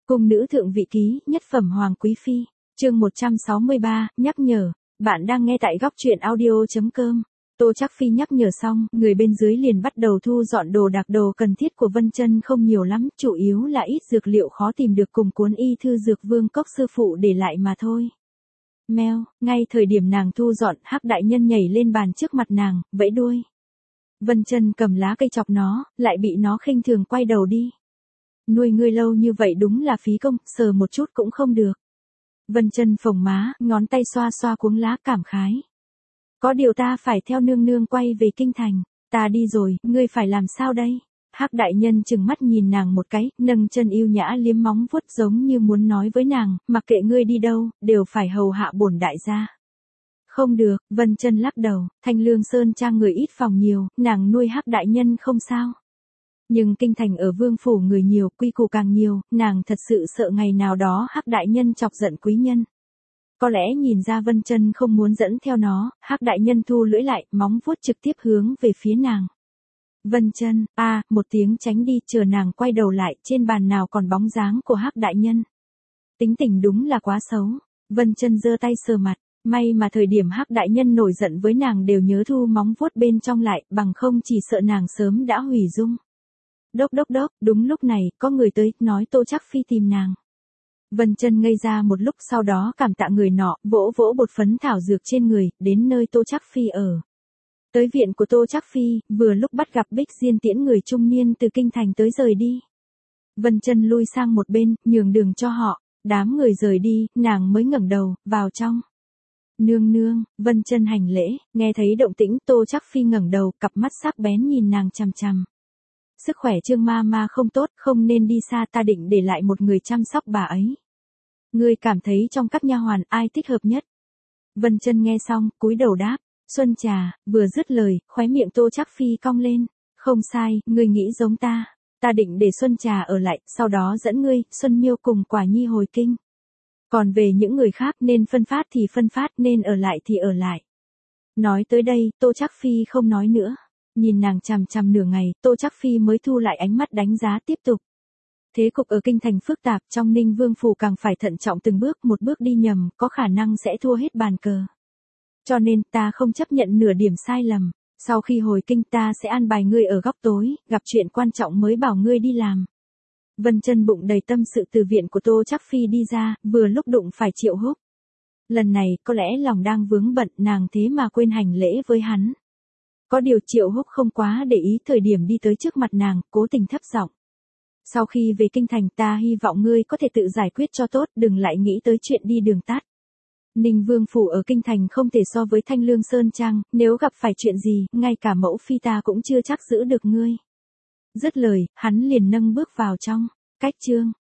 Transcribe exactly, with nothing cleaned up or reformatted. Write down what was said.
Cung nữ thượng vị ký, nhất phẩm hoàng quý phi, chương một trăm sáu mươi ba, nhắc nhở, bạn đang nghe tại góc truyện audio.com. Tô Trác Phi nhắc nhở xong, người bên dưới liền bắt đầu thu dọn đồ đạc. Đồ cần thiết của Vân Chân không nhiều lắm, chủ yếu là ít dược liệu khó tìm được cùng cuốn y thư dược vương cốc sư phụ để lại mà thôi. Mèo, ngay thời điểm nàng thu dọn, Hắc đại nhân nhảy lên bàn trước mặt nàng, vẫy đuôi. Vân Chân cầm lá cây chọc nó, lại bị nó khinh thường quay đầu đi. Nuôi ngươi lâu như vậy đúng là phí công, sờ một chút cũng không được. Vân Chân phồng má, ngón tay xoa xoa cuống lá cảm khái. Có điều ta phải theo nương nương quay về kinh thành, ta đi rồi, ngươi phải làm sao đây? Hắc đại nhân chừng mắt nhìn nàng một cái, nâng chân yêu nhã liếm móng vuốt giống như muốn nói với nàng, mặc kệ ngươi đi đâu, đều phải hầu hạ bổn đại gia. Không được, Vân Chân lắc đầu, Thanh Lương Sơn trang người ít phòng nhiều, nàng nuôi Hắc đại nhân không sao. Nhưng kinh thành ở vương phủ người nhiều, quy củ càng nhiều, nàng thật sự sợ ngày nào đó Hắc đại nhân chọc giận quý nhân. Có lẽ nhìn ra Vân Chân không muốn dẫn theo nó, Hắc đại nhân thu lưỡi lại, móng vuốt trực tiếp hướng về phía nàng. Vân Chân, a, à, một tiếng tránh đi, chờ nàng quay đầu lại, trên bàn nào còn bóng dáng của Hắc đại nhân. Tính tình đúng là quá xấu. Vân Chân giơ tay sờ mặt, may mà thời điểm Hắc đại nhân nổi giận với nàng đều nhớ thu móng vuốt bên trong lại, bằng không chỉ sợ nàng sớm đã hủy dung. Đốc đốc đốc, đúng lúc này, có người tới, nói Tô Trác Phi tìm nàng. Vân Chân ngây ra một lúc, sau đó cảm tạ người nọ, vỗ vỗ bột phấn thảo dược trên người, đến nơi Tô Trác Phi ở. Tới viện của Tô Trác Phi, vừa lúc bắt gặp Bích Diên tiễn người trung niên từ kinh thành tới rời đi. Vân Chân lui sang một bên, nhường đường cho họ, đám người rời đi, nàng mới ngẩng đầu, vào trong. Nương nương, Vân Chân hành lễ, nghe thấy động tĩnh, Tô Trác Phi ngẩng đầu, cặp mắt sắc bén nhìn nàng chằm chằm. Sức khỏe Trương ma ma không tốt, không nên đi xa, ta định để lại một người chăm sóc bà ấy. Ngươi cảm thấy trong các nha hoàn ai thích hợp nhất? Vân Chân nghe xong, cúi đầu đáp, Xuân Trà. Vừa dứt lời, khóe miệng Tô Trác Phi cong lên, không sai, ngươi nghĩ giống ta, ta định để Xuân Trà ở lại, sau đó dẫn ngươi, Xuân Miêu cùng Quả Nhi hồi kinh. Còn về những người khác, nên phân phát thì phân phát, nên ở lại thì ở lại. Nói tới đây, Tô Trác Phi không nói nữa. Nhìn nàng chằm chằm nửa ngày, Tô Trác Phi mới thu lại ánh mắt đánh giá tiếp tục. Thế cục ở kinh thành phức tạp, trong Ninh Vương phủ càng phải thận trọng từng bước, một bước đi nhầm, có khả năng sẽ thua hết bàn cờ. Cho nên, ta không chấp nhận nửa điểm sai lầm, sau khi hồi kinh ta sẽ an bài ngươi ở góc tối, gặp chuyện quan trọng mới bảo ngươi đi làm. Vân Chân bụng đầy tâm sự từ viện của Tô Trác Phi đi ra, vừa lúc đụng phải Triệu Húc. Lần này, có lẽ lòng đang vướng bận, nàng thế mà quên hành lễ với hắn. Có điều Triệu Húc không quá để ý, thời điểm đi tới trước mặt nàng, cố tình thấp giọng. Sau khi về kinh thành, ta hy vọng ngươi có thể tự giải quyết cho tốt, đừng lại nghĩ tới chuyện đi đường tắt. Ninh Vương phủ ở kinh thành không thể so với Thanh Lương Sơn trang, nếu gặp phải chuyện gì, ngay cả mẫu phi ta cũng chưa chắc giữ được ngươi. Dứt lời, hắn liền nâng bước vào trong. Cách chương